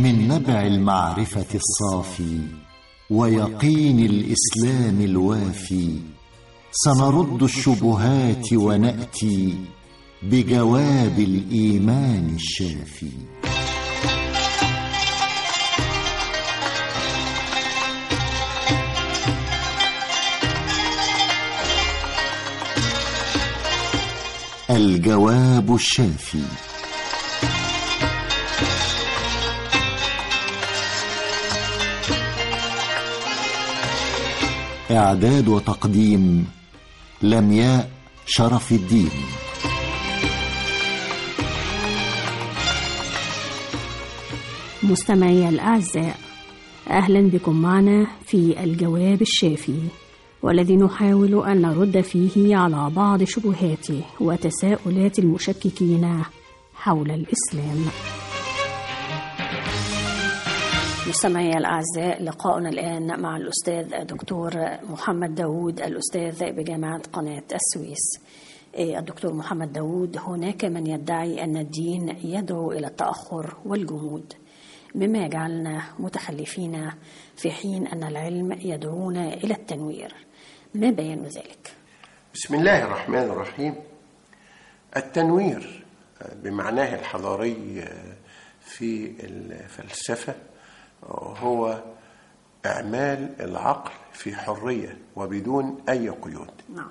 من نبع المعرفة الصافي ويقين الإسلام الوافي، سنرد الشبهات ونأتي بجواب الإيمان الشافي. الجواب الشافي. إعداد وتقديم لمياء شرف الدين. مستمعي الأعزاء، أهلا بكم معنا في الجواب الشافي، والذي نحاول أن نرد فيه على بعض شبهات وتساؤلات المشككين حول الإسلام. مستمعي الأعزاء، لقاؤنا الآن مع الأستاذ دكتور محمد داود، الأستاذ بجامعة قناة السويس. الدكتور محمد داود، هناك من يدعي أن الدين يدعو إلى التأخر والجمود، مما يجعلنا متخلفين، في حين أن العلم يدعونا إلى التنوير. ما بيان ذلك؟ بسم الله الرحمن الرحيم. التنوير بمعناه الحضاري في الفلسفة هو إعمال العقل في حرية وبدون أي قيود. نعم.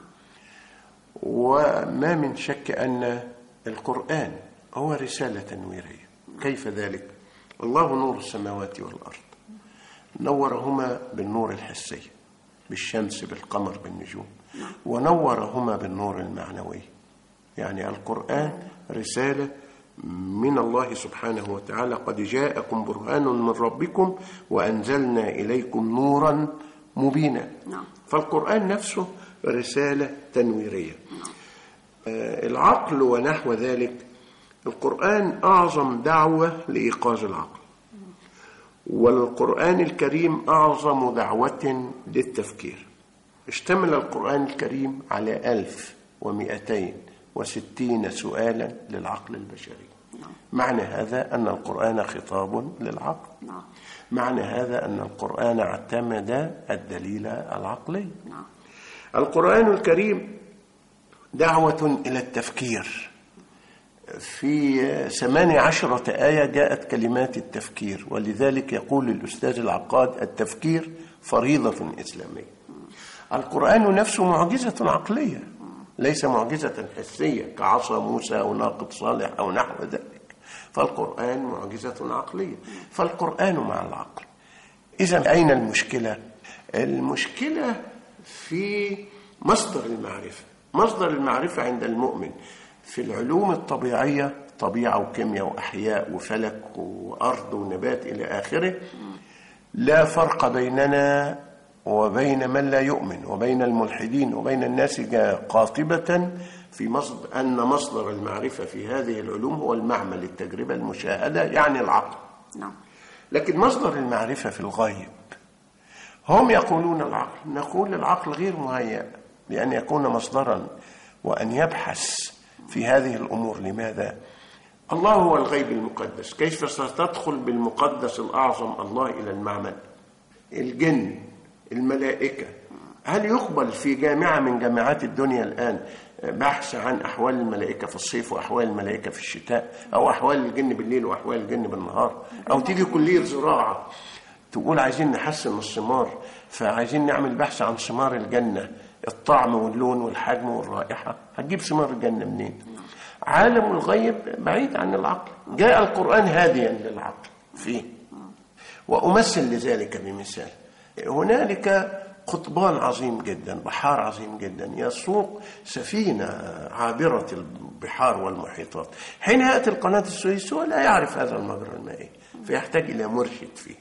وما من شك أن القرآن هو رسالة تنويرية. كيف ذلك؟ الله نور السماوات والأرض، نورهما بالنور الحسي بالشمس بالقمر بالنجوم، ونورهما بالنور المعنوي. يعني القرآن رسالة من الله سبحانه وتعالى: قد جاءكم برهان من ربكم وأنزلنا إليكم نورا مبينا. فالقرآن نفسه رسالة تنويرية. العقل ونحو ذلك، القرآن أعظم دعوة لإيقاظ العقل، والقرآن الكريم أعظم دعوة للتفكير. اشتمل القرآن الكريم على 1260 سؤالا للعقل البشري. معنى هذا أن القرآن خطاب للعقل. معنى هذا أن القرآن اعتمد الدليل العقلي. القرآن الكريم دعوة إلى التفكير. في 18 آية جاءت كلمات التفكير، ولذلك يقول الأستاذ العقاد: التفكير فريضة إسلامية. القرآن نفسه معجزة عقلية، ليس معجزة حسية كعصا موسى أو ناقة صالح أو نحو ذلك. فالقرآن معجزة عقلية، فالقرآن مع العقل. إذن أين المشكلة؟ المشكلة في مصدر المعرفة. مصدر المعرفة عند المؤمن في العلوم الطبيعية، طبيعة وكيمياء وأحياء وفلك وأرض ونبات إلى آخره، لا فرق بيننا وبين من لا يؤمن وبين الملحدين وبين الناس قاطبة في أن مصدر المعرفة في هذه العلوم هو المعمل، التجربة، المشاهدة، يعني العقل. لكن مصدر المعرفة في الغيب، هم يقولون العقل، نقول العقل غير مهيأ لأن يكون مصدرا وأن يبحث في هذه الأمور. لماذا؟ الله هو الغيب المقدس، كيف ستدخل بالمقدس الأعظم الله إلى المعمل؟ الجن، الملائكة، هل يقبل في جامعة من جامعات الدنيا الآن بحث عن أحوال الملائكة في الصيف وأحوال الملائكة في الشتاء، أو أحوال الجن بالليل وأحوال الجن بالنهار؟ أو تيجي كلية زراعة تقول عايزين نحسن الثمار، فعايزين نعمل بحث عن ثمار الجنة، الطعم واللون والحجم والرائحة، هتجيب ثمار الجنة منين؟ عالم الغيب بعيد عن العقل. جاء القرآن هاديا للعقل فيه. وأمثل لذلك بمثال: هنالك قطبان عظيم جدا، بحار عظيم جدا، يسوق سفينة عابرة البحار والمحيطات. حين يأتي القناة السويس هو لا يعرف هذا المجرى المائي، فيحتاج إلى مرشد فيه.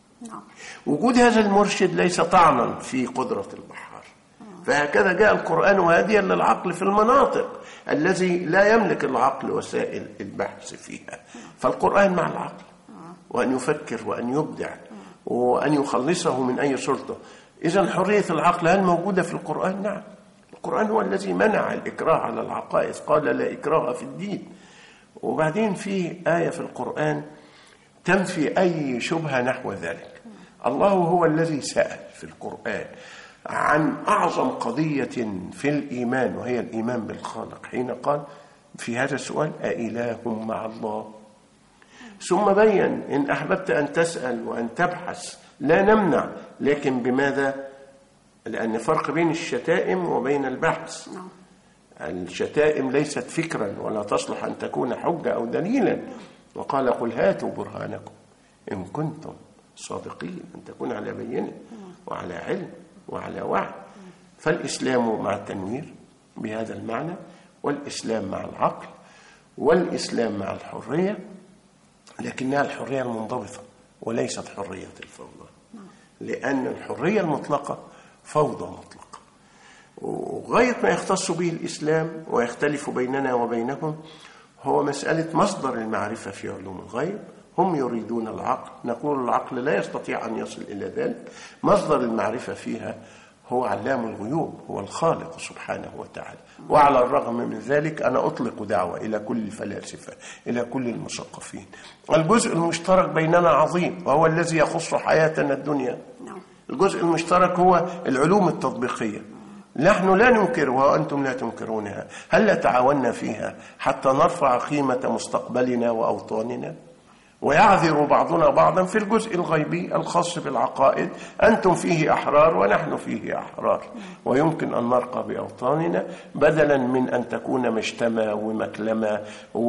وجود هذا المرشد ليس طعنا في قدرة البحار. فهكذا جاء القرآن هاديا للعقل في المناطق الذي لا يملك العقل وسائل البحث فيها. فالقرآن مع العقل، وأن يفكر وأن يبدع وأن يخلصه من أي سلطة. إذن حرية العقل هل موجودة في القرآن؟ نعم. القرآن هو الذي منع الإكراه على العقائد، قال لا إكراه في الدين. وبعدين في آية في القرآن تنفي أي شبهة نحو ذلك. الله هو الذي سأل في القرآن عن أعظم قضية في الإيمان، وهي الإيمان بالخالق، حين قال في هذا السؤال: أإله مع الله؟ ثم بين: إن أحببت أن تسأل وأن تبحث لا نمنع، لكن بماذا؟ لأن فرق بين الشتائم وبين البحث. الشتائم ليست فكرا ولا تصلح أن تكون حجة أو دليلا. وقال: قل هاتوا برهانكم إن كنتم صادقين، أن تكون على بينة وعلى علم وعلى وعي. فالإسلام مع التنوير بهذا المعنى، والإسلام مع العقل، والإسلام مع الحرية، لكنها الحرية المنضبطة وليست حرية الفوضى، لأن الحرية المطلقة فوضى مطلقة. وغاية ما يختص به الإسلام ويختلف بيننا وبينهم هو مسألة مصدر المعرفة في علوم الغيب. هم يريدون العقل، نقول العقل لا يستطيع أن يصل إلى ذلك. مصدر المعرفة فيها هو علام الغيوب، هو الخالق سبحانه وتعالى. وعلى الرغم من ذلك أنا أطلق دعوة إلى كل الفلاسفة، إلى كل المثقفين. الجزء المشترك بيننا عظيم، وهو الذي يخص حياتنا الدنيا. الجزء المشترك هو العلوم التطبيقية، نحن لا ننكرها وأنتم لا تنكرونها. هل لا تعاوننا فيها حتى نرفع قيمة مستقبلنا وأوطاننا؟ ويعذر بعضنا بعضا في الجزء الغيبي الخاص بالعقائد، أنتم فيه أحرار ونحن فيه أحرار، ويمكن أن نرقى بأوطاننا بدلا من أن تكون مجتمع ومكلمة،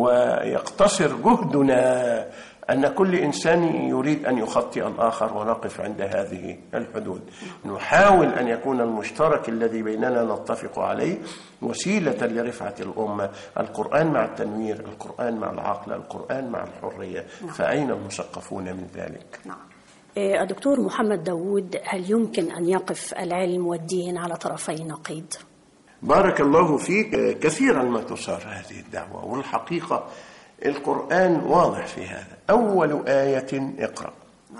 ويقتصر جهدنا أن كل إنسان يريد أن يخطئ الآخر، ونقف عند هذه الحدود. نحاول أن يكون المشترك الذي بيننا نتفق عليه وسيلة لرفعة الأمة. القرآن مع التنوير، القرآن مع العقل، القرآن مع الحرية. فأين المثقفون من ذلك؟ الدكتور محمد داود، هل يمكن أن يقف العلم والدين على طرفي نقيض؟ بارك الله فيك. كثيرا ما تثار هذه الدعوة، والحقيقة القرآن واضح في هذا. أول آية اقرأ.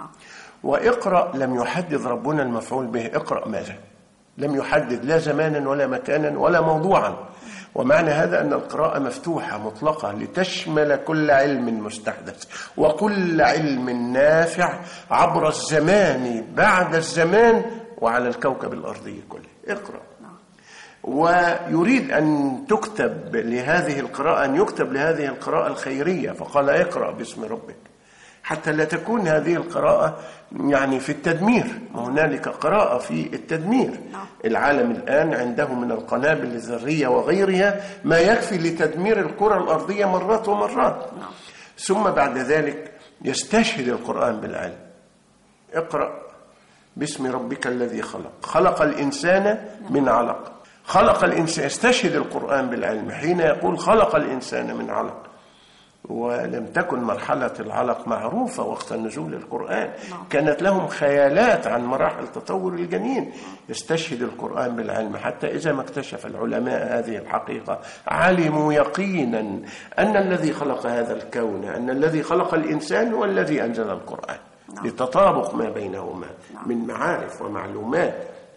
وإقرأ لم يحدد ربنا المفعول به. اقرأ ماذا؟ لم يحدد لا زمانا ولا مكانا ولا موضوعا. ومعنى هذا أن القراءة مفتوحة مطلقة لتشمل كل علم مستحدث وكل علم نافع عبر الزمان بعد الزمان وعلى الكوكب الأرضي كله. اقرأ. ويريد أن تكتب لهذه القراءة، أن يكتب لهذه القراءة الخيرية، فقال اقرأ باسم ربك، حتى لا تكون هذه القراءة يعني في التدمير. هنالك قراءة في التدمير. العالم الآن عنده من القنابل الذرية وغيرها ما يكفي لتدمير الكرة الأرضية مرات ومرات. ثم بعد ذلك يستشهد القرآن بالعلم. اقرأ باسم ربك الذي خلق، خلق الإنسان من علق. خلق الإنسان، يستشهد القرآن بالعلم حين يقول خلق الإنسان من علق. ولم تكن مرحلة العلق معروفة وقت نزول القرآن، كانت لهم خيالات عن مراحل تطور الجنين. يستشهد القرآن بالعلم حتى إذا ما اكتشف العلماء هذه الحقيقة علموا يقينا أن الذي خلق هذا الكون، أن الذي خلق الإنسان هو الذي أنزل القرآن، لتطابق ما بينهما من معارف ومعلومات.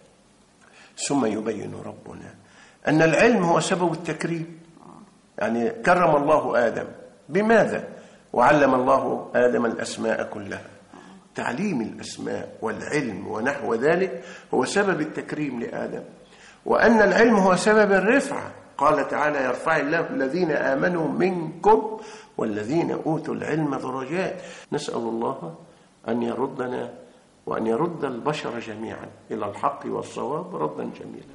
ثم يبين ربنا أن العلم هو سبب التكريم. يعني كرم الله آدم بماذا؟ وعلم الله آدم الأسماء كلها. تعليم الأسماء والعلم ونحو ذلك هو سبب التكريم لآدم، وأن العلم هو سبب الرفعة. قال تعالى: يرفع الله الذين آمنوا منكم والذين أوتوا العلم درجات. نسأل الله أن يردنا وأن يرد البشر جميعا إلى الحق والصواب ردا جميلا.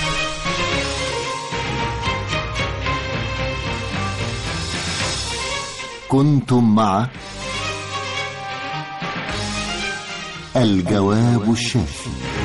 كنتم مع الجواب الشافي.